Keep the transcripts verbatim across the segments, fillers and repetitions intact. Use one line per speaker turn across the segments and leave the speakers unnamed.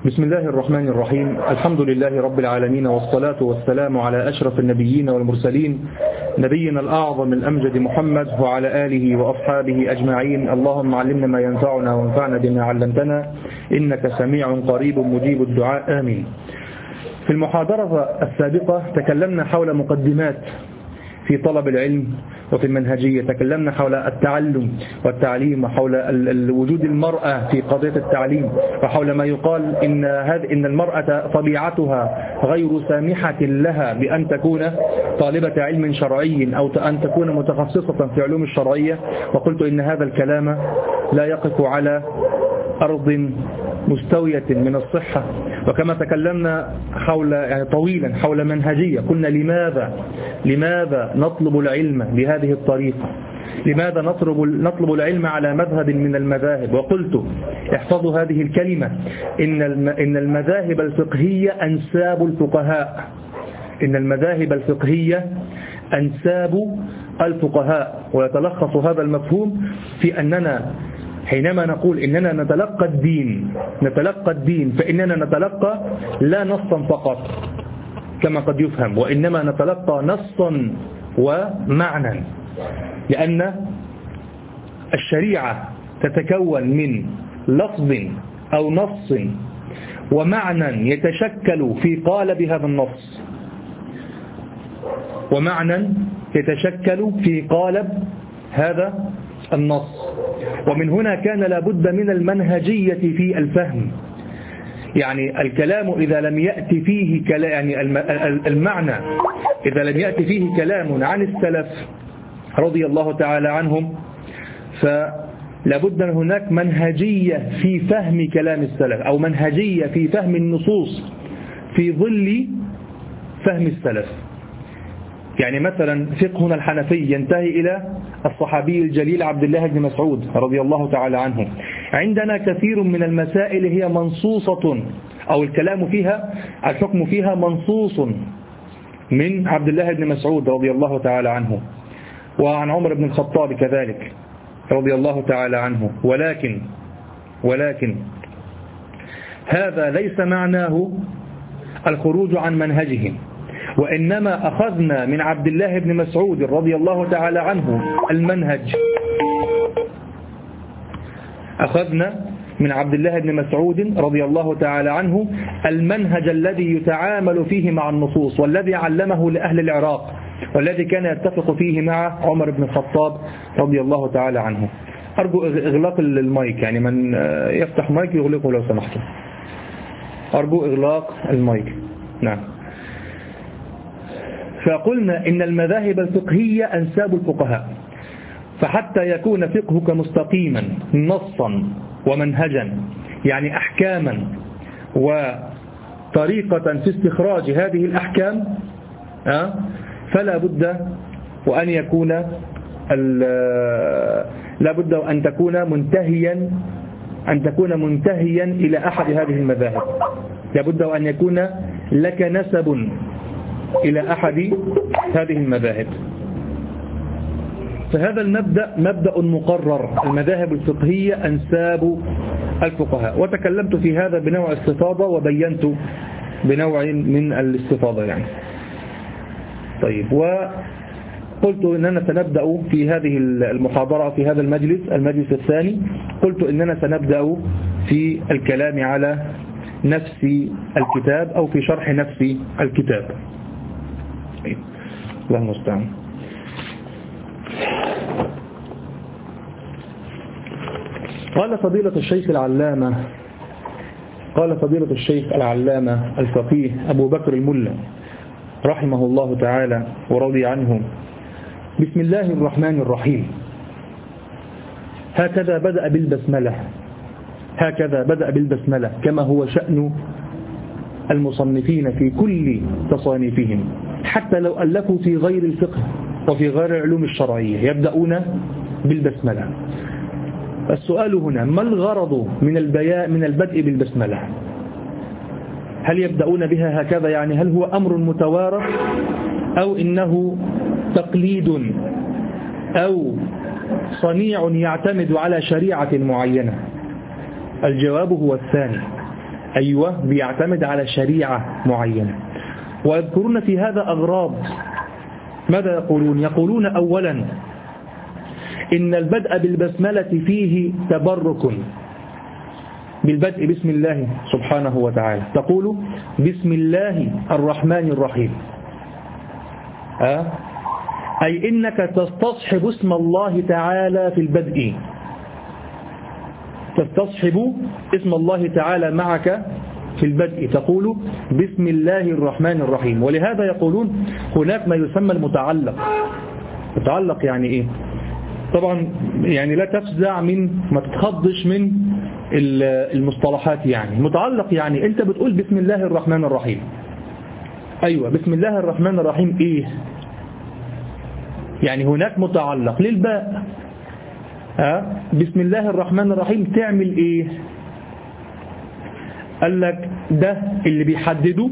بسم الله الرحمن الرحيم. الحمد لله رب العالمين، والصلاة والسلام على أشرف النبيين والمرسلين، نبينا الأعظم الأمجد محمد وعلى آله وأصحابه أجمعين. اللهم علمنا ما ينفعنا وانفعنا بما علمتنا، إنك سميع قريب مجيب الدعاء، آمين. في المحاضرة السابقة تكلمنا حول مقدمات في طلب العلم وفي المنهجية، تكلمنا حول التعلم والتعليم، وحول وجود المرأة في قضية التعليم، وحول ما يقال إن هذه إن المرأة طبيعتها غير سامحة لها بأن تكون طالبة علم شرعي أو أن تكون متخصصة في علوم الشرعية. وقلت إن هذا الكلام لا يقف على أرض مستوية من الصحة. وكما تكلمنا حول يعني طويلا حول منهجية، قلنا لماذا لماذا نطلب العلم بهذه الطريقة؟ لماذا نطلب نطلب العلم على مذهب من المذاهب؟ وقلت احفظوا هذه الكلمة، إن إن المذاهب الفقهية أنساب الفقهاء. إن المذاهب الفقهية أنساب الفقهاء. ويتلخص هذا المفهوم في أننا حينما نقول إننا نتلقى الدين نتلقى الدين فإننا نتلقى لا نصا فقط كما قد يفهم، وإنما نتلقى نصا ومعنى، لأن الشريعة تتكون من لفظ أو نص ومعنى يتشكل في قالب هذا النص، ومعنى يتشكل في قالب هذا النص. ومن هنا كان لابد من المنهجية في الفهم. يعني الكلام إذا لم يأتي فيه كلام، يعني المعنى إذا لم يأتي فيه كلام عن السلف رضي الله تعالى عنهم، فلابد من هناك منهجية في فهم كلام السلف، أو منهجية في فهم النصوص في ظل فهم السلف. يعني مثلا فقهنا الحنفي ينتهي إلى الصحابي الجليل عبد الله بن مسعود رضي الله تعالى عنه. عندنا كثير من المسائل هي منصوصة، أو الكلام فيها الحكم فيها منصوص من عبد الله بن مسعود رضي الله تعالى عنه، وعن عمر بن الخطاب كذلك رضي الله تعالى عنه. ولكن ولكن هذا ليس معناه الخروج عن منهجهم، وإنما أخذنا من عبد الله بن مسعود رضي الله تعالى عنه المنهج أخذنا من عبد الله بن مسعود رضي الله تعالى عنه المنهج الذي يتعامل فيه مع النصوص، والذي علمه لأهل العراق، والذي كان يتفق فيه مع عمر بن الخطاب رضي الله تعالى عنه. أرجو إغلاق المايك، يعني من يفتح مايك يغلقه لو سمحتم. أرجو إغلاق المايك. نعم. فقلنا إن المذاهب الفقهية أنساب الفقهاء، فحتى يكون فقهك مستقيما نصا ومنهجا، يعني أحكاما وطريقة في استخراج هذه الأحكام، فلا بد وأن يكون لا بد أن تكون منتهيا أن تكون منتهيا إلى أحد هذه المذاهب. لا بد أن يكون لك نسب إلى أحد هذه المذاهب. فهذا المبدأ مبدأ مقرر، المذاهب الفقهية أنساب الفقهاء. وتكلمت في هذا بنوع استفاضة، وبينت بنوع من الاستفاضة يعني. طيب، وقلت إننا سنبدأ في هذه المحاضرة في هذا المجلس المجلس الثاني، قلت إننا سنبدأ في الكلام على نفس الكتاب، أو في شرح نفس الكتاب. الله المستعان. قال فضيلة الشيخ العلامة قال فضيلة الشيخ العلامة الفقيه أبو بكر الملا رحمه الله تعالى ورضي عنه: بسم الله الرحمن الرحيم. هكذا بدأ بالبسملة هكذا بدأ بالبسملة كما هو شأن المصنفين في كل تصانيفهم، حتى لو ألفوا في غير الفقه وفي غير العلوم الشرعية يبدأون بالبسملة. السؤال هنا: ما الغرض من البياء من البدء بالبسملة؟ هل يبدأون بها هكذا، يعني هل هو أمر متوارث، أو إنه تقليد، أو صنيع يعتمد على شريعة معينة؟ الجواب هو الثاني. أيوة بيعتمد على شريعة معينة. ويذكرون في هذا أغراض. ماذا يقولون؟ يقولون أولا إن البدء بالبسملة فيه تبرك، بالبدء بسم الله سبحانه وتعالى. تقول بسم الله الرحمن الرحيم، أه؟ أي إنك تستصحب اسم الله تعالى في البدء، تستصحب اسم الله تعالى معك في البدء، تقول بسم الله الرحمن الرحيم. ولهذا يقولون هناك ما يسمى المتعلق. متعلق يعني إيه؟ طبعا يعني لا تفزع من، ما تتخضش من المصطلحات. يعني متعلق يعني أنت بتقول بسم الله الرحمن الرحيم، أيوة بسم الله الرحمن الرحيم إيه؟ يعني هناك متعلق للباء، أه؟ بسم الله الرحمن الرحيم تعمل إيه؟ قال لك ده اللي بيحدده،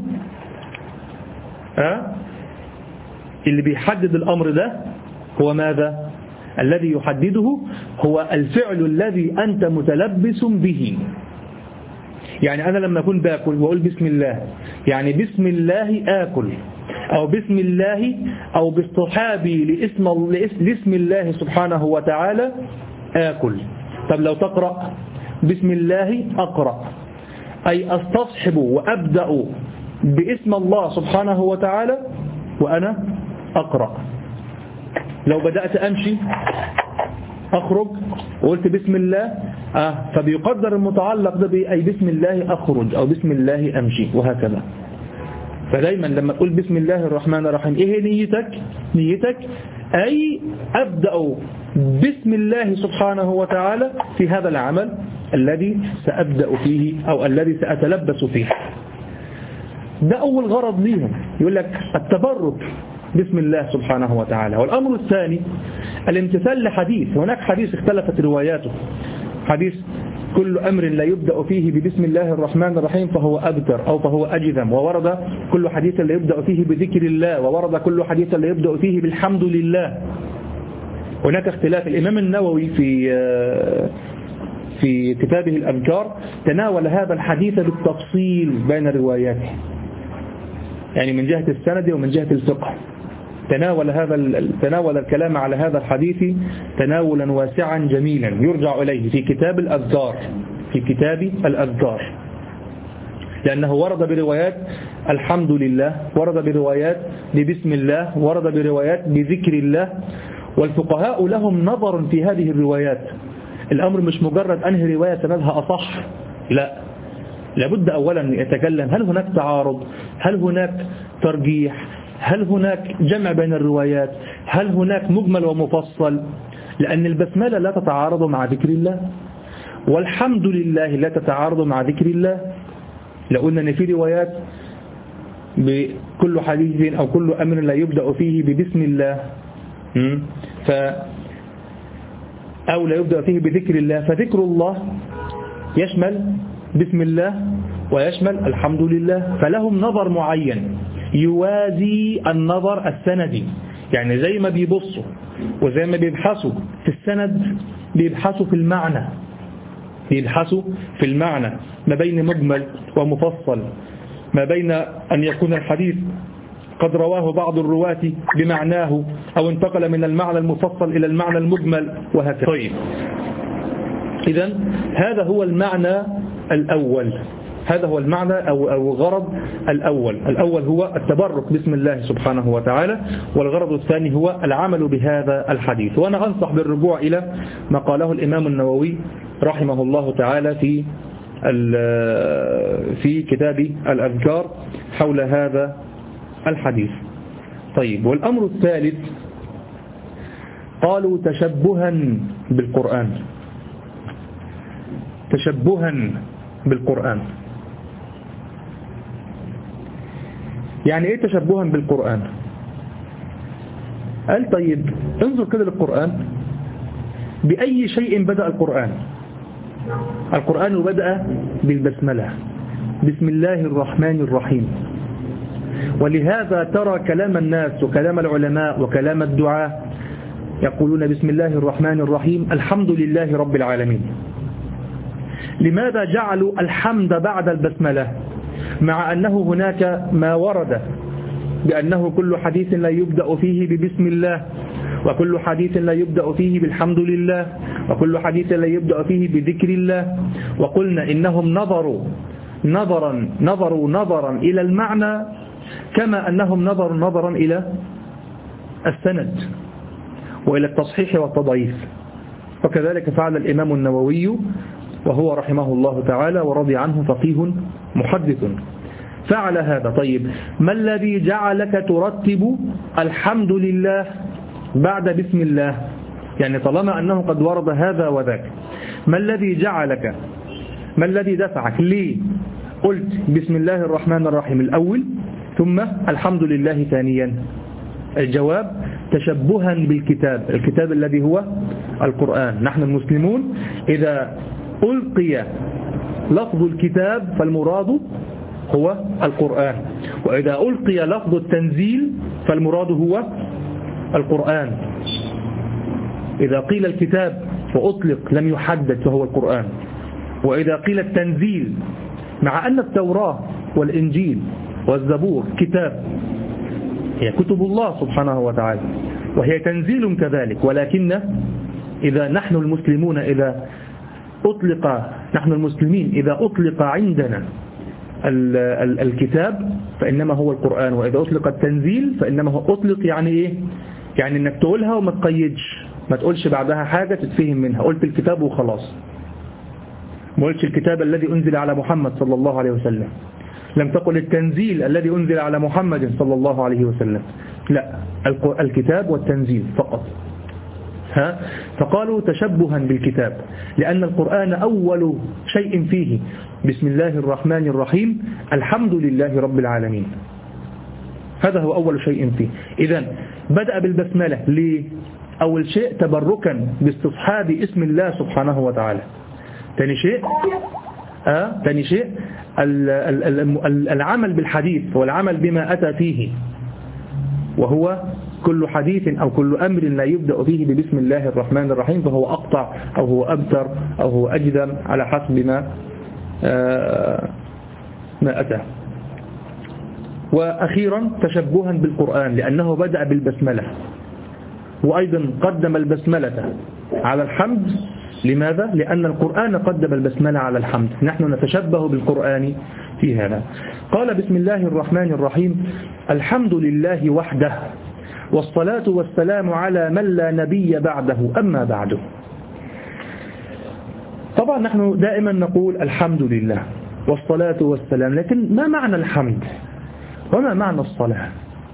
أه؟ اللي بيحدد الأمر ده هو ماذا؟ الذي يحدده هو الفعل الذي أنت متلبس به. يعني أنا لما أكون باكل وأقول بسم الله، يعني بسم الله آكل، أو بسم الله، أو باصطحابي لاسم, لاسم الله سبحانه وتعالى آكل. طب لو تقرأ بسم الله أقرأ، أي أستصحب وأبدأ باسم الله سبحانه وتعالى وأنا أقرأ. لو بدأت أمشي أخرج وقلت بسم الله، آه فبيقدر المتعلق ده بأي بسم الله أخرج أو بسم الله أمشي وهكذا. فدايما لما تقول بسم الله الرحمن الرحيم إيه نيتك؟ نيتك أي أبدأ بسم الله سبحانه وتعالى في هذا العمل الذي سأبدأ فيه أو الذي سأتلبس فيه. ده أول غرض ليهم، يقول لك التبرك بسم الله سبحانه وتعالى. والأمر الثاني الامتثال لحديث. هناك حديث اختلفت رواياته، حديث كل أمر لا يبدأ فيه ببسم الله الرحمن الرحيم فهو أبتر أو فهو أجذم، وورد كل حديث لا يبدأ فيه بذكر الله، وورد كل حديث لا يبدأ فيه بالحمد لله. هناك اختلاف. الإمام النووي في في كتابه الأذكار تناول هذا الحديث بالتفصيل بين رواياته، يعني من جهة السند ومن جهة الفقه. تناول هذا تناول الكلام على هذا الحديث تناولا واسعا جميلا يرجع إليه في كتاب الأذكار، في كتاب الأذكار، لأنه ورد بروايات الحمد لله، ورد بروايات ببسم الله، ورد بروايات بذكر الله. والفقهاء لهم نظر في هذه الروايات. الأمر مش مجرد أنهي رواية سندها أصح، لا، لابد أولا يتكلم هل هناك تعارض، هل هناك ترجيح، هل هناك جمع بين الروايات، هل هناك مجمل ومفصل. لأن البسملة لا تتعارض مع ذكر الله، والحمد لله لا تتعارض مع ذكر الله. لقلنا أن في روايات بكل حديث أو كل أمر لا يبدأ فيه ببسم الله ف أو لا يبدأ فيه بذكر الله، فذكر الله يشمل بسم الله ويشمل الحمد لله. فلهم نظر معين يوازي النظر السندي، يعني زي ما بيبصوا وزي ما بيبحثوا في السند بيبحثوا في المعنى، بيبحثوا في المعنى ما بين مجمل ومفصل، ما بين أن يكون الحديث قد رواه بعض الرواة بمعناه أو انتقل من المعنى المفصل إلى المعنى المجمل وهكذا. طيب، إذن هذا هو المعنى الأول، هذا هو المعنى أو الغرض الأول. الأول هو التبرك باسم الله سبحانه وتعالى، والغرض الثاني هو العمل بهذا الحديث. وأنا أنصح بالرجوع إلى ما قاله الإمام النووي رحمه الله تعالى في في كتاب الأذكار حول هذا الحديث. طيب، والأمر الثالث قالوا تشبها بالقرآن، تشبها بالقرآن. يعني ايه تشبها بالقرآن؟ قال طيب انظر كده للقرآن، بأي شيء بدأ القرآن؟ القرآن بدأ بالبسملة، بسم الله الرحمن الرحيم. ولهذا ترى كلام الناس وكلام العلماء وكلام الدعاء يقولون بسم الله الرحمن الرحيم الحمد لله رب العالمين. لماذا جعلوا الحمد بعد البسملة مع أنه هناك ما ورد بأنه كل حديث لا يبدأ فيه ببسم الله، وكل حديث لا يبدأ فيه بالحمد لله، وكل حديث لا يبدأ فيه بذكر الله. وقلنا إنهم نظروا نظرا نظروا نظرا إلى المعنى كما أنهم نظروا نظرا إلى السند وإلى التصحيح والتضعيف. وكذلك فعل الإمام النووي وهو رحمه الله تعالى ورضي عنه فقيه محدث، فعل هذا. طيب ما الذي جعلك ترتب الحمد لله بعد بسم الله؟ يعني طالما أنه قد ورد هذا وذاك، ما الذي جعلك، ما الذي دفعك ليه قلت بسم الله الرحمن الرحيم الأول ثم الحمد لله ثانيا؟ الجواب تشبها بالكتاب، الكتاب الذي هو القرآن. نحن المسلمون إذا ألقي لفظ الكتاب فالمراد هو القرآن، وإذا ألقي لفظ التنزيل فالمراد هو القرآن. إذا قيل الكتاب فأطلق لم يحدد فهو القرآن، وإذا قيل التنزيل مع أن التوراة والإنجيل والزبور كتاب، هي كتب الله سبحانه وتعالى وهي تنزيل كذلك، ولكن إذا نحن المسلمون إذا أطلق نحن المسلمين إذا أطلق عندنا الكتاب فإنما هو القرآن، وإذا أطلق التنزيل فإنما هو أطلق يعني إيه؟ يعني إنك تقولها وما تقيدش، ما تقولش بعدها حاجة تتفهم منها، قلت الكتاب وخلاص. ما قلتش الكتاب الذي أنزل على محمد صلى الله عليه وسلم، لم تقل التنزيل الذي أنزل على محمد صلى الله عليه وسلم، لا، الكتاب والتنزيل فقط. ها؟ فقالوا تشبها بالكتاب لأن القرآن أول شيء فيه بسم الله الرحمن الرحيم الحمد لله رب العالمين، هذا هو أول شيء فيه. إذن بدأ بالبسملة ليه؟ أول شيء تبركا باستصحاب اسم الله سبحانه وتعالى. ثاني شيء آه ثاني شيء العمل بالحديث والعمل بما أتى فيه، وهو كل حديث أو كل أمر لا يبدأ فيه ببسم الله الرحمن الرحيم فهو أقطع أو هو أبتر أو هو أجدم على حسب ما آه ما أتى. وأخيرا تشبها بالقرآن لأنه بدأ بالبسملة، وأيضا قدم البسملة على الحمد. لماذا؟ لأن القرآن قدم البسملة على الحمد، نحن نتشبه بالقرآن في هذا. قال بسم الله الرحمن الرحيم الحمد لله وحده والصلاة والسلام على من لا نبي بعده أما بعده. طبعا نحن دائما نقول الحمد لله والصلاة والسلام، لكن ما معنى الحمد وما معنى الصلاة؟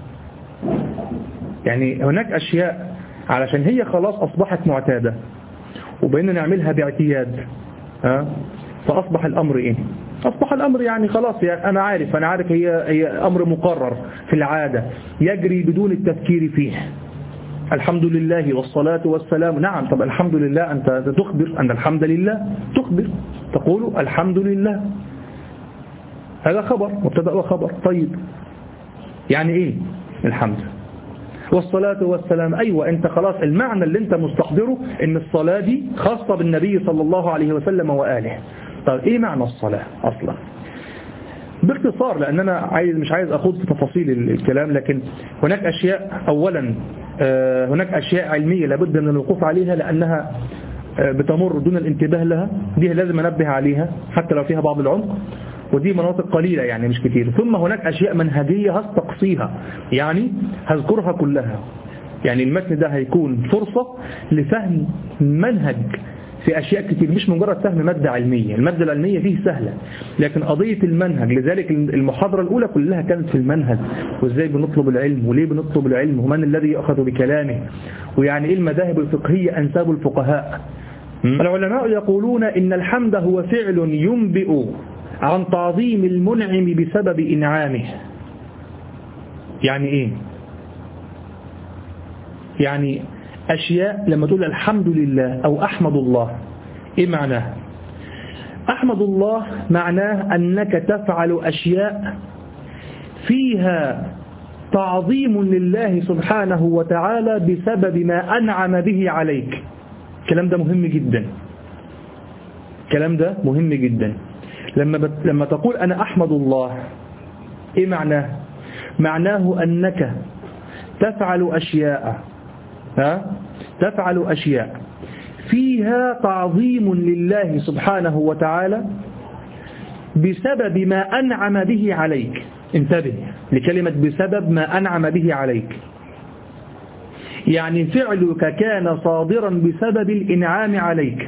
يعني هناك أشياء علشان هي خلاص أصبحت معتادة وبقينا نعملها باعتياد، ها؟ فأصبح الأمر إيه؟ أصبح الأمر يعني خلاص، يعني أنا عارف أنا عارف هي هي أمر مقرر في العادة يجري بدون التفكير فيه. الحمد لله والصلاة والسلام، نعم. طب الحمد لله أنت تخبر أن الحمد لله، تخبر تقول الحمد لله، هذا خبر مبتدأ وخبر. طيب يعني إيه الحمد؟ والصلاة والسلام، أيوة أنت خلاص المعنى اللي أنت مستحضره إن الصلاة دي خاصة بالنبي صلى الله عليه وسلم وآله. طيب إيه معنى الصلاة أصلا؟ باختصار لأن أنا عايز مش عايز أخوض في تفاصيل الكلام، لكن هناك أشياء أولا هناك أشياء علمية لابد من الوقوف عليها لأنها بتمر دون الانتباه لها، دي لازم أنبه عليها حتى لو فيها بعض العمق، ودي مناطق قليلة يعني مش كتير. ثم هناك أشياء منهجية هستقصيها، يعني هذكرها كلها. يعني المتن ده هيكون فرصة لفهم منهج في أشياء كتير، مش مجرد فهم مادة علمية. المادة العلمية فيه سهلة، لكن قضية المنهج، لذلك المحاضرة الأولى كلها كانت في المنهج، وإزاي بنطلب العلم وليه بنطلب العلم ومن الذي يأخذ بكلامه، ويعني إيه المذاهب الفقهية أنساب الفقهاء. العلماء يقولون إن الحمد هو فعل ينبئ عن تعظيم المنعم بسبب إنعامه. يعني إيه؟ يعني أشياء لما تقول الحمد لله أو أحمد الله، إيه معناه؟ أحمد الله معناه أنك تفعل أشياء فيها تعظيم لله سبحانه وتعالى بسبب ما أنعم به عليك. الكلام ده مهم جدا. الكلام ده مهم جدا. لما بت... لما تقول أنا أحمد الله، إيه معناه؟ معناه أنك تفعل أشياء ها؟ تفعل أشياء فيها تعظيم لله سبحانه وتعالى بسبب ما أنعم به عليك. انتبه لكلمة بسبب ما أنعم به عليك، يعني فعلك كان صادرا بسبب الإنعام عليك،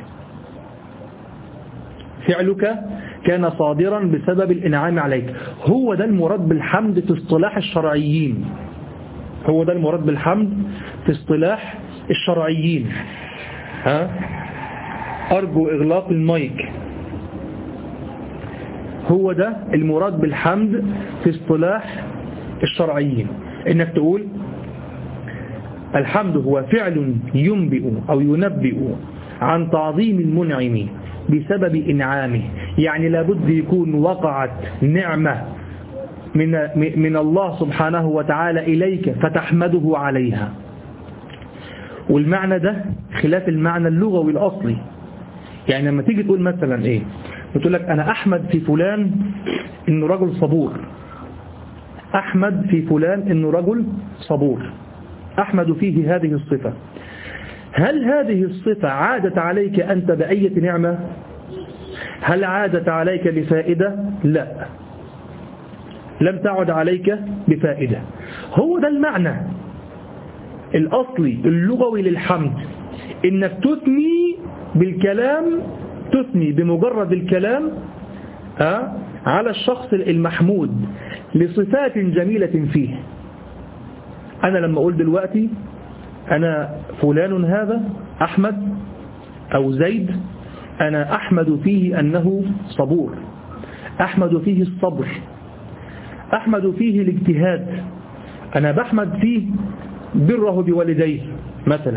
فعلك كان صادرا بسبب الإنعام عليك. هو ده المراد بالحمد في اصطلاح الشرعيين، هو ده المراد بالحمد في اصطلاح الشرعيين. ها؟ أرجو إغلاق المايك. هو ده المراد بالحمد في اصطلاح الشرعيين، إنك تقول الحمد هو فعل ينبئ أو ينبئ عن تعظيم المنعم بسبب إنعامه، يعني لابد يكون وقعت نعمة من من الله سبحانه وتعالى إليك فتحمده عليها. والمعنى ده خلاف المعنى اللغوي الأصلي. يعني لما تيجي تقول مثلا إيه، بتقول لك أنا أحمد في فلان إنه رجل صبور، أحمد في فلان إنه رجل صبور، أحمد فيه هذه الصفة. هل هذه الصفة عادت عليك أنت بأية نعمة؟ هل عادت عليك بفائدة؟ لا، لم تعد عليك بفائدة. هو ده المعنى الأصلي اللغوي للحمد، إنك تثني بالكلام، تثني بمجرد الكلام ها على الشخص المحمود لصفات جميلة فيه. أنا لما أقول دلوقتي أنا فلان هذا أحمد أو زيد، أنا أحمد فيه أنه صبور، أحمد فيه الصبر، أحمد فيه الاجتهاد، أنا بحمد فيه بره بوالديه مثلا.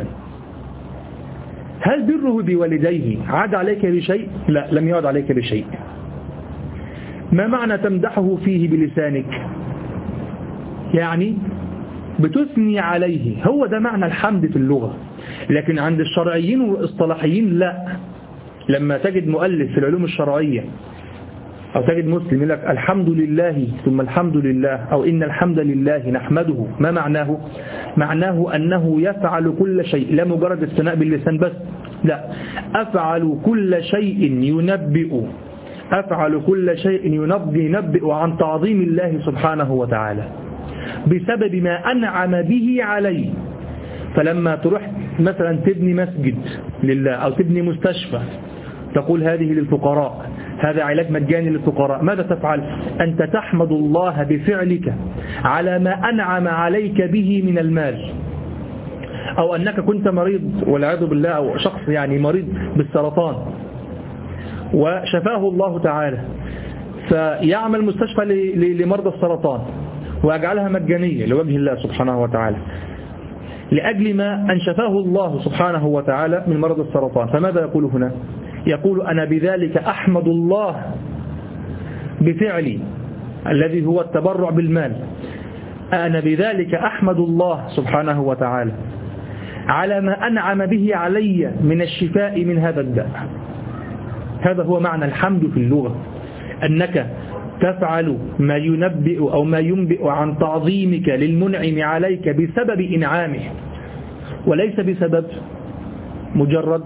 هل بره بوالديه عاد عليك بشيء؟ لا، لم يعد عليك بشيء. ما معنى تمدحه فيه بلسانك؟ يعني بتثني عليه، هو ده معنى الحمد في اللغة. لكن عند الشرعيين والاصطلاحيين لا. لما تجد مؤلف في العلوم الشرعية أو تجد مسلم يقول لك الحمد لله ثم الحمد لله أو إن الحمد لله نحمده، ما معناه؟ معناه أنه يفعل كل شيء، لا مجرد الثناء باللسان بس، لا، أفعل كل شيء ينبئ أفعل كل شيء ينبئ ينبئ عن تعظيم الله سبحانه وتعالى بسبب ما أنعم به عليه. فلما تروح مثلا تبني مسجد لله أو تبني مستشفى، تقول هذه للفقراء، هذا علاج مجاني للفقراء، ماذا تفعل؟ أنت تحمد الله بفعلك على ما أنعم عليك به من المال. أو أنك كنت مريض والعياذ بالله، أو شخص يعني مريض بالسرطان وشفاه الله تعالى، فيعمل مستشفى لمرضى السرطان ويجعلها مجانية لوجه الله سبحانه وتعالى لأجل ما أن شفاه الله سبحانه وتعالى من مرض السرطان. فماذا يقول هنا؟ يقول أنا بذلك أحمد الله بفعلي الذي هو التبرع بالمال، أنا بذلك أحمد الله سبحانه وتعالى على ما أنعم به علي من الشفاء من هذا الداء. هذا هو معنى الحمد في اللغة، أنك تفعل ما ينبئ أو ما ينبئ عن تعظيمك للمنعم عليك بسبب إنعامه، وليس بسبب مجرد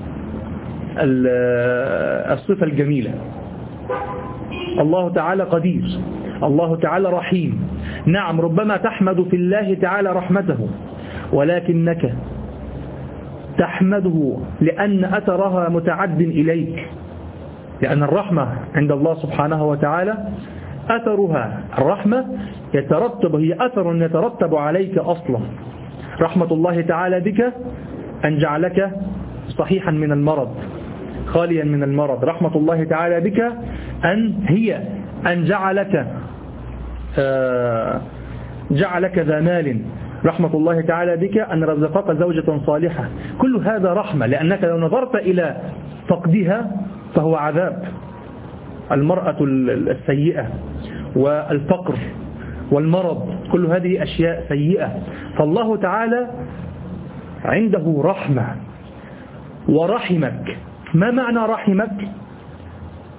الصفة الجميلة. الله تعالى قدير، الله تعالى رحيم. نعم، ربما تحمد في الله تعالى رحمته، ولكنك تحمده لأن أثرها متعد إليك، لأن الرحمة عند الله سبحانه وتعالى أثرها، الرحمة يترتب، هي أثر يترتب عليك أصلا. رحمة الله تعالى بك أن جعلك صحيحا من المرض، خاليا من المرض. رحمة الله تعالى بك أن هي أن جعلك جعلك ذا مال. رحمة الله تعالى بك أن رزقك زوجة صالحة. كل هذا رحمة، لأنك لو نظرت إلى فقدها فهو عذاب. المرأة السيئة والفقر والمرض، كل هذه أشياء سيئة. فالله تعالى عنده رحمة ورحمك. ما معنى رحمك؟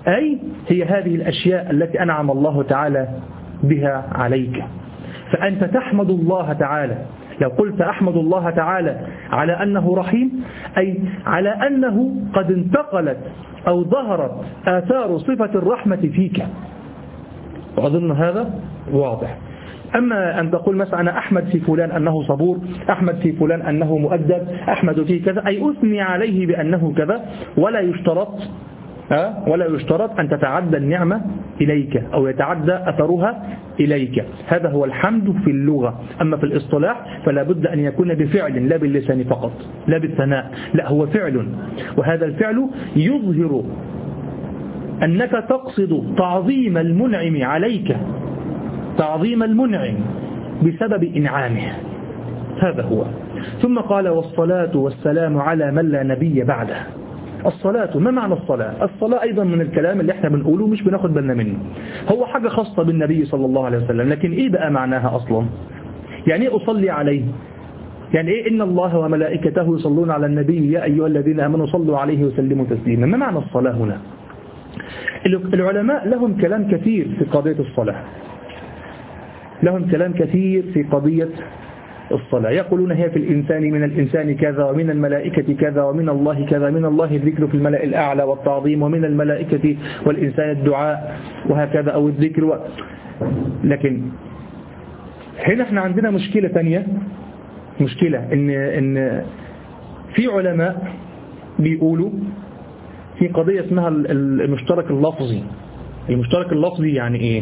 أي هي هذه الأشياء التي أنعم الله تعالى بها عليك، فأنت تحمد الله تعالى. لو قلت أحمد الله تعالى على أنه رحيم، أي على أنه قد انتقلت أو ظهرت آثار صفة الرحمة فيك، وأظن هذا واضح. أما أن تقول مثلا أنا أحمد في فلان أنه صبور، أحمد في فلان أنه مؤدب، أحمد فيه كذا، أي أثني عليه بأنه كذا، ولا يشترط أه؟ ولا يشترط أن تتعدى النعمة إليك أو يتعدى أثرها إليك. هذا هو الحمد في اللغة. أما في الاصطلاح فلا بد أن يكون بفعل لا باللسان فقط، لا بالثناء، لا هو فعل، وهذا الفعل يظهر أنك تقصد تعظيم المنعم عليك، تعظيم المنعم بسبب إنعامه، هذا هو. ثم قال والصلاة والسلام على من لا نبي بعده. الصلاة، ما معنى الصلاة؟ الصلاة أيضا من الكلام اللي احنا بنقوله مش بناخد بالنا منه، هو حاجة خاصة بالنبي صلى الله عليه وسلم، لكن إيه بقى معناها أصلا؟ يعني إيه أصلي عليه؟ يعني إيه إن الله وملائكته يصلون على النبي يا أيها الذين آمنوا صلوا عليه وسلموا تسليما؟ ما معنى الصلاة هنا؟ العلماء لهم كلام كثير في قضية الصلاة، لهم كلام كثير في قضية الصلاة. يقولون هي في الإنسان من الإنسان كذا، ومن الملائكة كذا، ومن الله كذا، من الله الذكر في الملأ الأعلى والتعظيم، ومن الملائكة والإنسان الدعاء، وهكذا أو الذكر و... لكن هنا احنا عندنا مشكلة تانية، مشكلة إن, إن في علماء بيقولوا في قضية اسمها المشترك اللفظي. المشترك اللفظي يعني إيه؟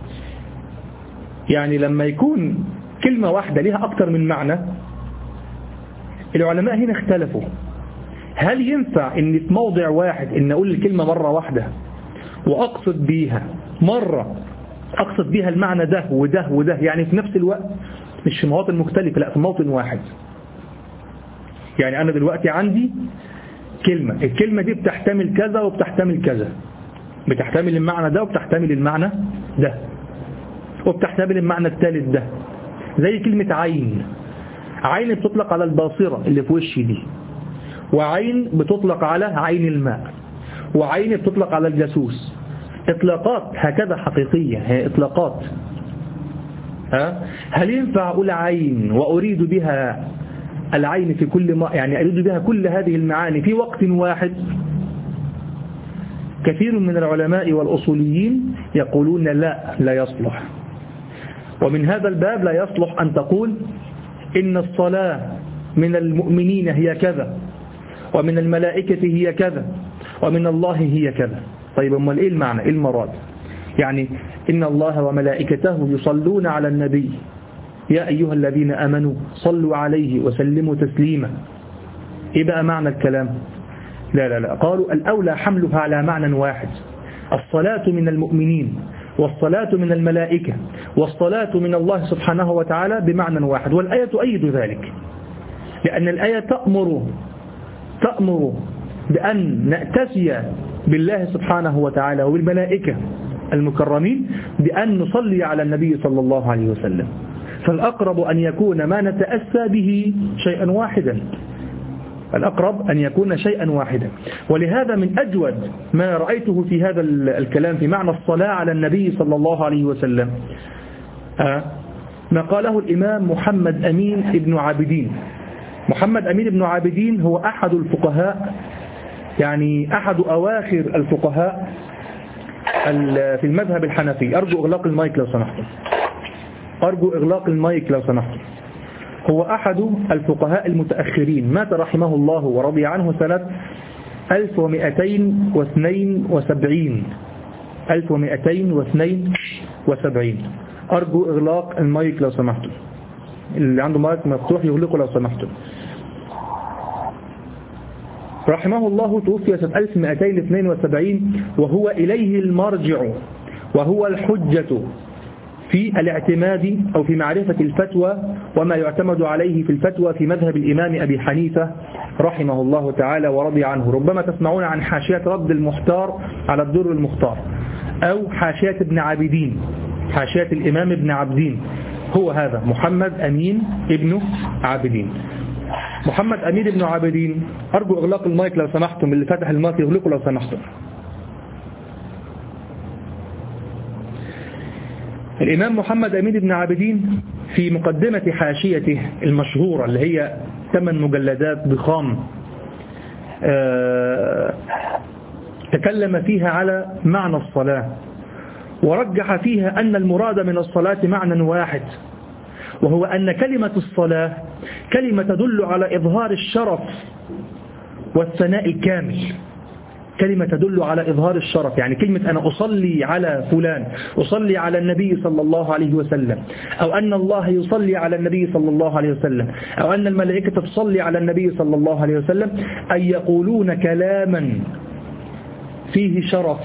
يعني لما يكون كلمة واحدة لها أكثر من معنى، العلماء هنا اختلفوا، هل ينفع ان في موضع واحد ان اقول الكلمة مرة واحدة واقصد بيها مرة اقصد بيها المعنى ده وده وده، يعني في نفس الوقت، مش في مواطن مختلفة، لا في موطن واحد. يعني انا دلوقتي عندي كلمة، الكلمة دي بتحتمل كذا وبتحتمل كذا، بتحتمل المعنى ده وبتحتمل المعنى ده وبتحتمل المعنى الثالث ده. زي كلمة عين، عين بتطلق على الباصرة اللي في وشي دي، وعين بتطلق على عين الماء، وعين بتطلق على الجاسوس. اطلاقات هكذا حقيقية، هي اطلاقات. ها؟ هل ينفع أقول عين وأريد بها العين في كل ما، يعني أريد بها كل هذه المعاني في وقت واحد؟ كثير من العلماء والأصوليين يقولون لا، لا يصلح. ومن هذا الباب لا يصلح أن تقول إن الصلاة من المؤمنين هي كذا، ومن الملائكة هي كذا، ومن الله هي كذا. طيب امال إيه المعنى؟ إيه المراد؟ يعني إن الله وملائكته يصلون على النبي يا أيها الذين آمنوا صلوا عليه وسلموا تسليما. إيه بقى معنى الكلام؟ لا لا لا، قالوا الأولى حملها على معنى واحد، الصلاة من المؤمنين والصلاة من الملائكة والصلاة من الله سبحانه وتعالى بمعنى واحد. والآية تؤيد ذلك، لأن الآية تأمر تأمر بأن نأتسي بالله سبحانه وتعالى وبالملائكة المكرمين بأن نصلي على النبي صلى الله عليه وسلم. فالأقرب أن يكون ما نتأسى به شيئا واحدا، الأقرب أن يكون شيئا واحدا. ولهذا من أجود ما رأيته في هذا الكلام في معنى الصلاة على النبي صلى الله عليه وسلم ما قاله الإمام محمد أمين ابن عابدين. محمد أمين ابن عابدين هو أحد الفقهاء، يعني أحد أواخر الفقهاء في المذهب الحنفي. أرجو إغلاق المايك لو سمحتم، أرجو إغلاق المايك لو سمحتم. هو أحد الفقهاء المتأخرين، مات رحمه الله ورضي عنه سنة ألف ومئتين واثنين وسبعين ألف ومئتين واثنين وسبعين. أرجو إغلاق المايك لو سمحتم، اللي عنده مايك مفتوح يغلقه لو سمحتم. رحمه الله توفي سنة ألف ومئتين واثنين وسبعين، وهو إليه المرجع وهو الحجة في الاعتماد أو في معرفة الفتوى وما يعتمد عليه في الفتوى في مذهب الإمام أبي حنيفة رحمه الله تعالى ورضي عنه. ربما تسمعون عن حاشية رد المختار على الدر المختار، أو حاشية ابن عابدين، حاشية الإمام ابن عابدين، هو هذا محمد أمين ابن عابدين. محمد أمين ابن عابدين، أرجو إغلاق المايك لو سمحتم، اللي فتح المايك يغلقه لو سمحتم. الإمام محمد أمين بن عابدين في مقدمة حاشيته المشهورة اللي هي ثمان مجلدات ضخام آه تكلم فيها على معنى الصلاة، ورجح فيها أن المراد من الصلاة معنى واحد، وهو أن كلمة الصلاة كلمة تدل على إظهار الشرف والثناء الكامل، كلمة تدل على إظهار الشرف، يعني كلمة أنا أصلي على فلان، أصلي على النبي صلى الله عليه وسلم، أو أن الله يصلي على النبي صلى الله عليه وسلم، أو أن الملائكة تصلي على النبي صلى الله عليه وسلم، أن يقولون كلاما فيه شرف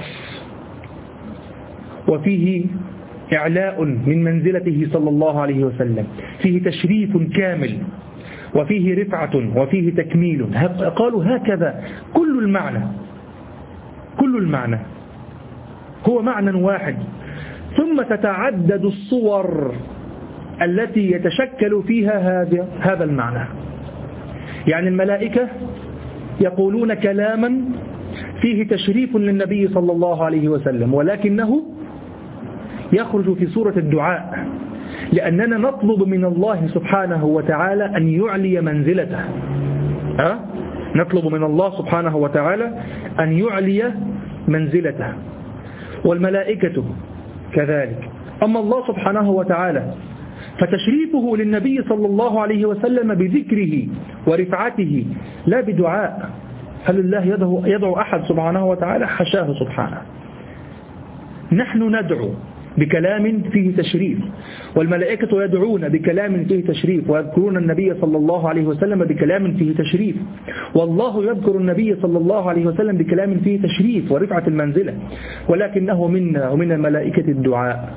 وفيه إعلاء من منزلته صلى الله عليه وسلم، فيه تشريف كامل وفيه رفعة وفيه تكميل. قالوا هكذا كل المعنى كل المعنى هو معنى واحد، ثم تتعدد الصور التي يتشكل فيها هذا هذا المعنى. يعني الملائكة يقولون كلاما فيه تشريف للنبي صلى الله عليه وسلم، ولكنه يخرج في صورة الدعاء، لأننا نطلب من الله سبحانه وتعالى أن يعلي منزلته. أه؟ نطلب من الله سبحانه وتعالى أن يعلي منزلته، والملائكة كذلك. أما الله سبحانه وتعالى فتشريفه للنبي صلى الله عليه وسلم بذكره ورفعته لا بدعاء. هل الله يدعو, يدعو أحد سبحانه وتعالى؟ حشاه سبحانه. نحن ندعو بكلام فيه تشريف، والملائكة يدعون بكلام فيه تشريف، ويذكرون النبي صلى الله عليه وسلم بكلام فيه تشريف، والله يذكر النبي صلى الله عليه وسلم بكلام فيه تشريف ورفعة المنزلة، ولكنه منا ومن الملائكة الدعاء،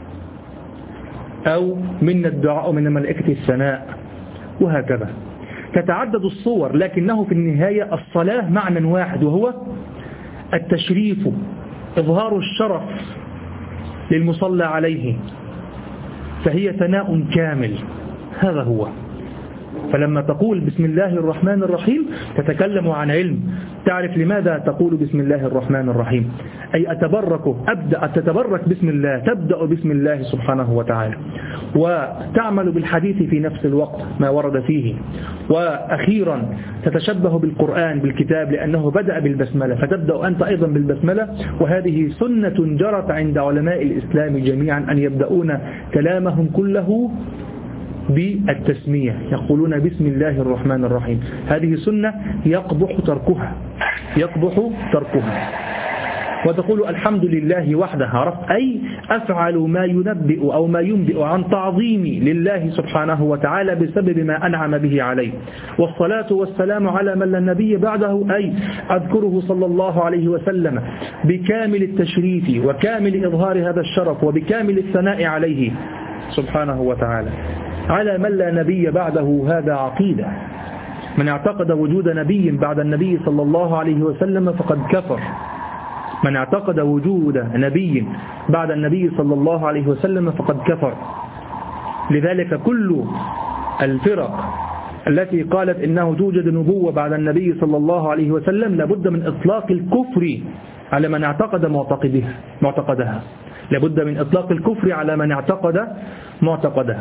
أو من الدعاء ومن الملائكة الثناء، وهكذا تتعدد الصور، لكنه في النهاية الصلاة معنى واحد، وهو التشريف، إظهار الشرف للمصلى عليه، فهي ثناء كامل. هذا هو. فلما تقول بسم الله الرحمن الرحيم تتكلم عن علم، تعرف لماذا تقول بسم الله الرحمن الرحيم، أي أتبرك أبدأ تتبرك بسم الله، تبدأ بسم الله سبحانه وتعالى، وتعمل بالحديث في نفس الوقت ما ورد فيه، وأخيرا تتشبه بالقرآن بالكتاب لأنه بدأ بالبسملة، فتبدأ أنت أيضا بالبسملة. وهذه سنة جرت عند علماء الإسلام جميعا أن يبدأون كلامهم كله بالتسمية، يقولون بسم الله الرحمن الرحيم. هذه سنة يقبح تركها يقبح تركها وتقول الحمد لله وحده، عرفت؟ أي أفعل ما ينبئ أو ما ينبئ عن تعظيمي لله سبحانه وتعالى بسبب ما أنعم به عليه، والصلاة والسلام على من لا نبي بعده، أي أذكره صلى الله عليه وسلم بكامل التشريف وكامل إظهار هذا الشرف وبكامل الثناء عليه سبحانه وتعالى على من لا نبي بعده. هذا عقيدة. من اعتقد وجود نبي بعد النبي صلى الله عليه وسلم فقد كفر. من اعتقد وجود نبي بعد النبي صلى الله عليه وسلم فقد كفر. لذلك كل الفرق التي قالت إنه توجد نبوة بعد النبي صلى الله عليه وسلم لابد من إطلاق الكفر على من اعتقد معتقدها معتقدها لابد من إطلاق الكفر على من اعتقد معتقدها.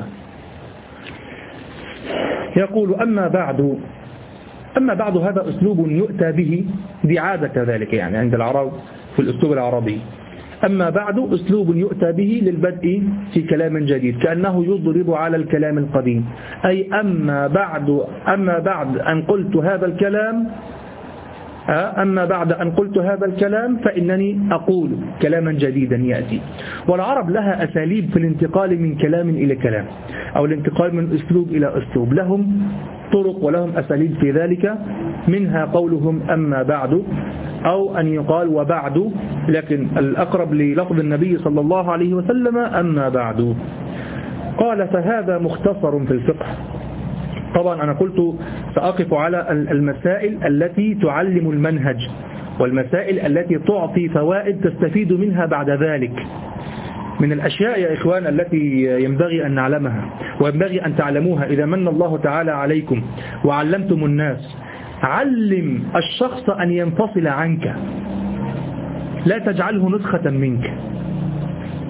يقول أما بعد أما بعد هذا أسلوب يؤتى به، دي عادة كذلك يعني عند العرب في الأسلوب العربي. أما بعد أسلوب يؤتى به للبدء في كلام جديد، كأنه يضرب على الكلام القديم، أي أما بعد أما بعد أن قلت هذا الكلام أما بعد أن قلت هذا الكلام فإنني أقول كلاما جديدا يأتي. والعرب لها أساليب في الانتقال من كلام إلى كلام، أو الانتقال من أسلوب إلى أسلوب، لهم طرق ولهم أساليب في ذلك، منها قولهم أما بعد، أو أن يقال وبعد، لكن الأقرب للفظ النبي صلى الله عليه وسلم أما بعد. قال فهذا مختصر في الفقه. طبعا أنا قلت سأقف على المسائل التي تعلم المنهج، والمسائل التي تعطي فوائد تستفيد منها بعد ذلك. من الأشياء يا إخوان التي ينبغي أن نعلمها وينبغي أن تعلموها إذا من الله تعالى عليكم وعلمتم الناس، علم الشخص أن ينفصل عنك، لا تجعله نسخة منك.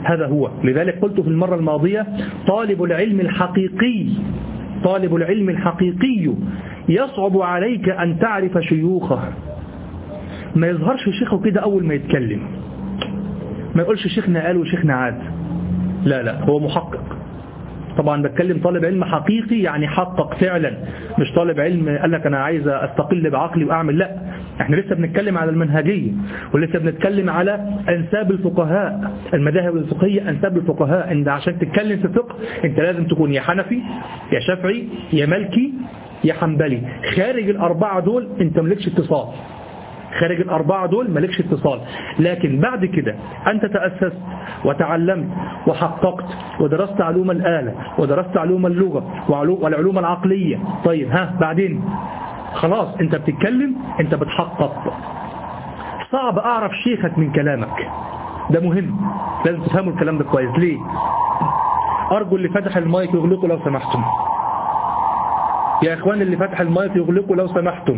هذا هو. لذلك قلت في المرة الماضية طالب العلم الحقيقي طالب العلم الحقيقي يصعب عليك أن تعرف شيوخه. ما يظهرش شيخه كده أول ما يتكلم، ما يقولش شيخنا قال وشيخنا عاد، لا لا، هو محقق. طبعا بتكلم طالب علم حقيقي يعني حقق فعلا، مش طالب علم قال لك أنا عايز أستقل بعقلي وأعمل، لا. احنا لسه بنتكلم على المنهجية، ولسه بنتكلم على أنساب الفقهاء، المذاهب الفقهية أنساب الفقهاء. انت عشان تتكلم في فقه انت لازم تكون يا حنفي يا شافعي يا مالكي يا حنبلي. خارج الأربعة دول انت ملكش اتصال، خارج الأربعة دول ملكش اتصال. لكن بعد كده أنت تأسست وتعلمت وحققت ودرست علوم الآلة ودرست علوم اللغة والعلوم العقلية. طيب ها بعدين خلاص انت بتتكلم، انت بتحقق. صعب أعرف شيخك من كلامك، ده مهم، لازم تفهموا الكلام ده كويس. ليه؟ أرجو اللي فتح المايك يغلقوا لو سمحتم، يا إخوان اللي فتح المايك يغلقوا لو سمحتم،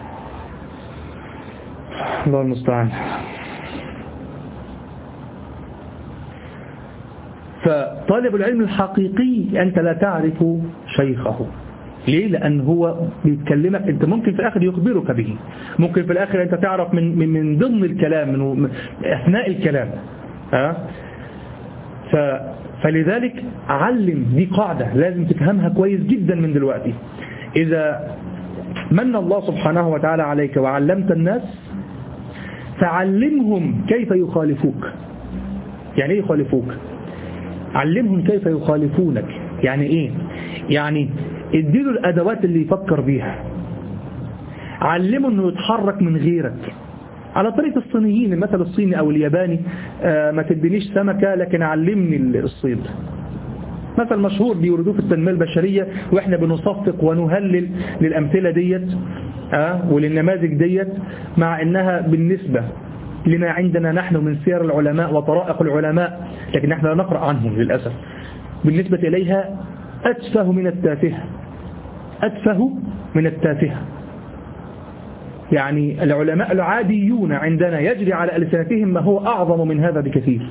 الله المستعان. فطالب العلم الحقيقي أنت لا تعرف شيخه. ليه؟ لأن هو بيتكلمك، أنت ممكن في الآخر يخبرك به، ممكن في الآخر أنت تعرف من من, من ضمن الكلام، من أثناء الكلام. ها؟ ف فلذلك علم، دي قاعدة لازم تفهمها كويس جدا من دلوقتي. إذا من الله سبحانه وتعالى عليك وعلمت الناس فعلمهم كيف يخالفوك. يعني ايه يخالفوك؟ علمهم كيف يخالفونك. يعني ايه؟ يعني اديله الادوات اللي يفكر بيها، علمه انه يتحرك من غيرك على طريقة الصينيين، المثل الصيني او الياباني، آه ما تدينيش سمكة لكن علمني الصيد. مثل مشهور بيوردوه في التنمية البشرية، واحنا بنصفق ونهلل للأمثلة ديت آه وللنماذج ديت، مع انها بالنسبة لما عندنا نحن من سير العلماء وطرائق العلماء، لكن نحن لا نقرأ عنهم للأسف، بالنسبة إليها أتفه من التافهة، أتفه من التافهة. يعني العلماء العاديون عندنا يجري على ألسنتهم ما هو أعظم من هذا بكثير.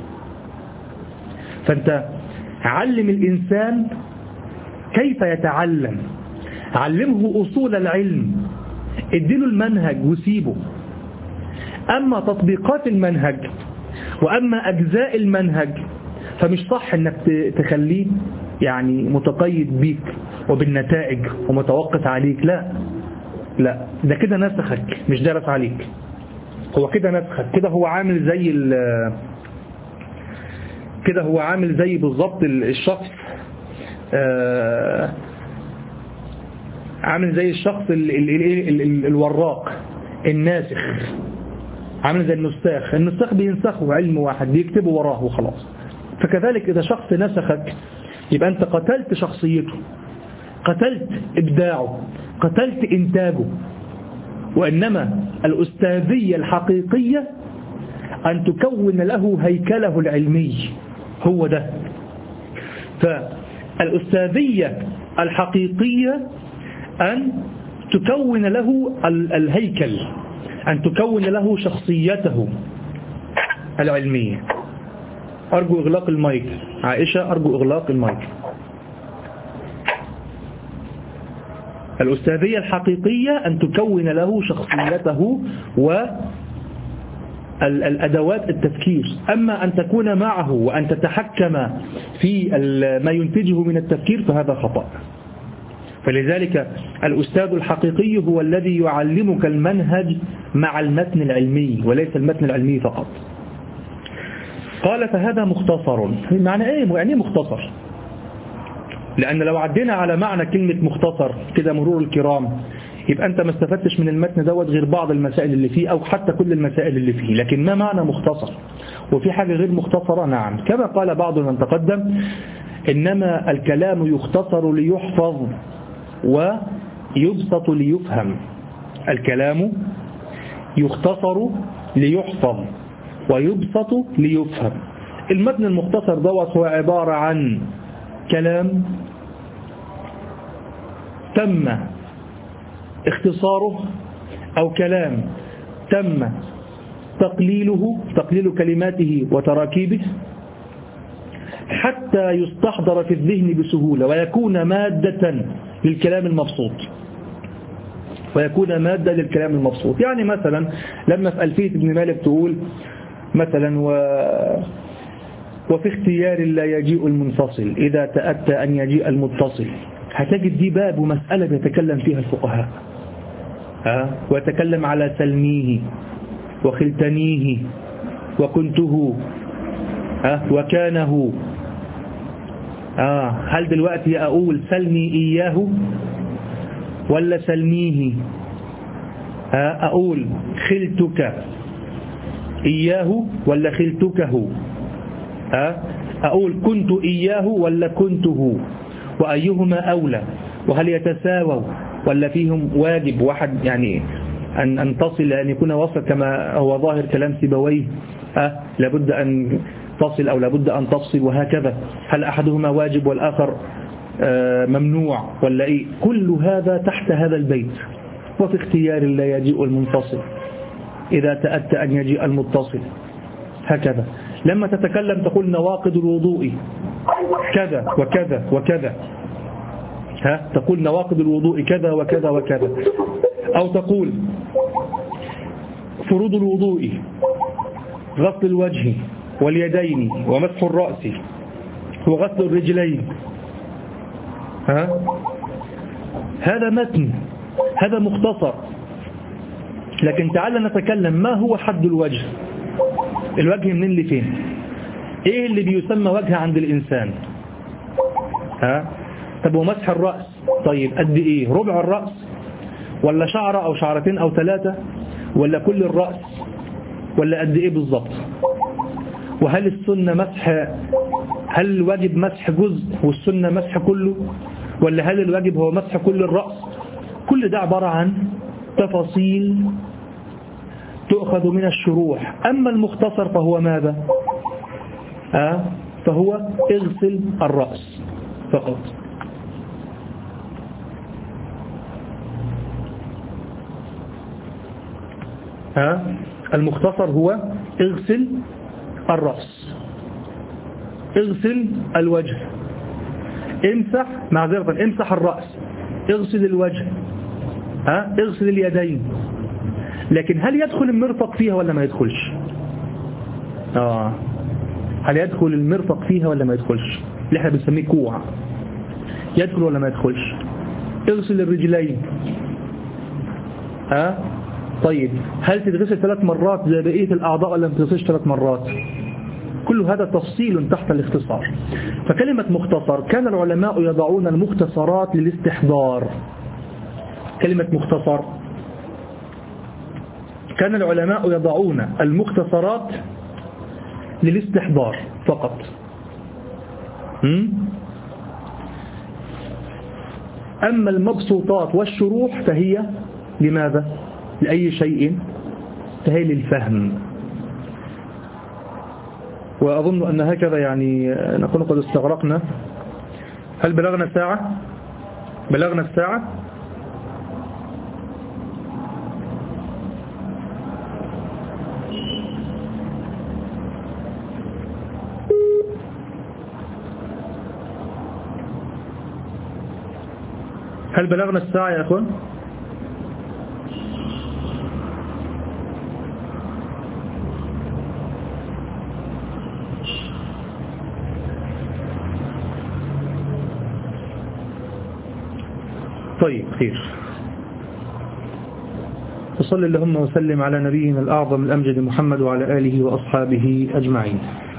فأنت علم الإنسان كيف يتعلم، علمه أصول العلم، اديله المنهج وسيبه. أما تطبيقات المنهج وأما أجزاء المنهج فمش صح أنك تخليه يعني متقيد بيك وبالنتائج ومتوقف عليك، لا لا، ده كده نسخك مش دارس عليك، هو كده نسخك، كده هو عامل زي كده هو عامل زي بالضبط الشخص، آه عامل زي الشخص ال ال ال ال الوراق الناسخ، عامل زي النساخ، النساخ بينسخه علم واحد بيكتبه وراه وخلاص. فكذلك إذا شخص نسخك يبقى أنت قتلت شخصيته، قتلت إبداعه، قتلت إنتاجه. وإنما الأستاذية الحقيقية أن تكون له هيكله العلمي، هو ده. فالأستاذية الحقيقية أن تكون له الهيكل، أن تكون له شخصيته العلمية. أرجو إغلاق المايك، عائشة أرجو إغلاق المايك. الأستاذية الحقيقية أن تكون له شخصيته والأدوات التفكير. أما أن تكون معه وأن تتحكم في ما ينتجه من التفكير فهذا خطأ. فلذلك الأستاذ الحقيقي هو الذي يعلمك المنهج مع المتن العلمي وليس المتن العلمي فقط. قال فهذا مختصر. معنى ايه يعني مختصر؟ لأن لو عدينا على معنى كلمة مختصر كده مرور الكرام يبقى أنت ما استفدتش من المتن دوت غير بعض المسائل اللي فيه أو حتى كل المسائل اللي فيه. لكن ما معنى مختصر؟ وفي حاجة غير مختصرة؟ نعم، كما قال بعض من تقدم إنما الكلام يختصر ليحفظ ويبسط ليفهم. الكلام يختصر ليحفظ ويبسط ليفهم. المتن المختصر دوت هو عبارة عن كلام تم اختصاره أو كلام تم تقليله، تقليل كلماته وتراكيبه، حتى يستحضر في الذهن بسهولة ويكون مادة للكلام المبسوط ويكون مادة للكلام المبسوط. يعني مثلا لما في ألفية ابن مالك تقول مثلا و وفي اختيار لا يجيء المنفصل إذا تأتى أن يجيء المتصل، هتجد دي باب ومسألة يتكلم فيها الفقهاء، ها ويتكلم على سلميه وخلتنيه وكنته ها وكانه. آه هل دلوقتي أقول سلمي إياه ولا سلميه؟ ها أقول خلتك إياه ولا خلتكه؟ ها أقول كنت إياه ولا كنته؟ وأيهما أولى؟ وهل يتساووا ولا فيهم واجب واحد يعني أن أن تصل أن يكون وصل كما هو ظاهر كلام سيبويه أه لابد أن تصل أو لابد أن تفصل وهكذا؟ هل أحدهما واجب والآخر آه ممنوع ولا إيه؟ كل هذا تحت هذا البيت. وفي اختيار لا يجيء المنفصل إذا تأتى أن يجيء المتصل، هكذا. لما تتكلم تقول نواقض الوضوء كذا وكذا وكذا، ها تقول نواقض الوضوء كذا وكذا وكذا. أو تقول فروض الوضوء غسل الوجه واليدين ومسح الرأس وغسل الرجلين، ها هذا متن، هذا مختصر. لكن تعال نتكلم ما هو حد الوجه؟ الوجه منين لفين؟ ايه اللي بيسمى وجه عند الإنسان؟ ها طب ومسح الرأس طيب قد ايه؟ ربع الرأس ولا شعرة او شعرتين او ثلاثة ولا كل الرأس ولا قد ايه بالضبط؟ وهل السنة مسح، هل الواجب مسح جزء والسنة مسح كله، ولا هل الواجب هو مسح كل الرأس؟ كل ده عبارة عن تفاصيل تؤخذ من الشروح. أما المختصر فهو ماذا؟ آه فهو اغسل الرأس فقط. آه المختصر هو اغسل الرأس، اغسل الوجه، امسح معذرة امسح الرأس، اغسل الوجه، ها اغسل اليدين. لكن هل يدخل المرفق فيها ولا ما يدخلش؟ آه هل يدخل المرفق فيها ولا ما يدخلش؟ اللي احنا بنسميه كوع، يدخل ولا ما يدخلش؟ اغسل الرجلين، ها طيب هل تتغسل ثلاث مرات زي بقية الأعضاء ولا ما تتغسلش ثلاث مرات؟ كل هذا تفصيل تحت الاختصار. فكلمة مختصر كان العلماء يضعون المختصرات للاستحضار. كلمة مختصر كان العلماء يضعون المختصرات للاستحضار فقط. أما المبسوطات والشروح فهي لماذا؟ لأي شيء؟ فهي للفهم. وأظن أن هكذا يعني نكون قد استغرقنا. هل بلغنا ساعة؟ بلغنا الساعة؟ هل بلغنا الساعة يا أخوان؟ طيب خير. وصل اللهم وسلم على نبينا الأعظم الأمجد محمد وعلى آله وأصحابه أجمعين.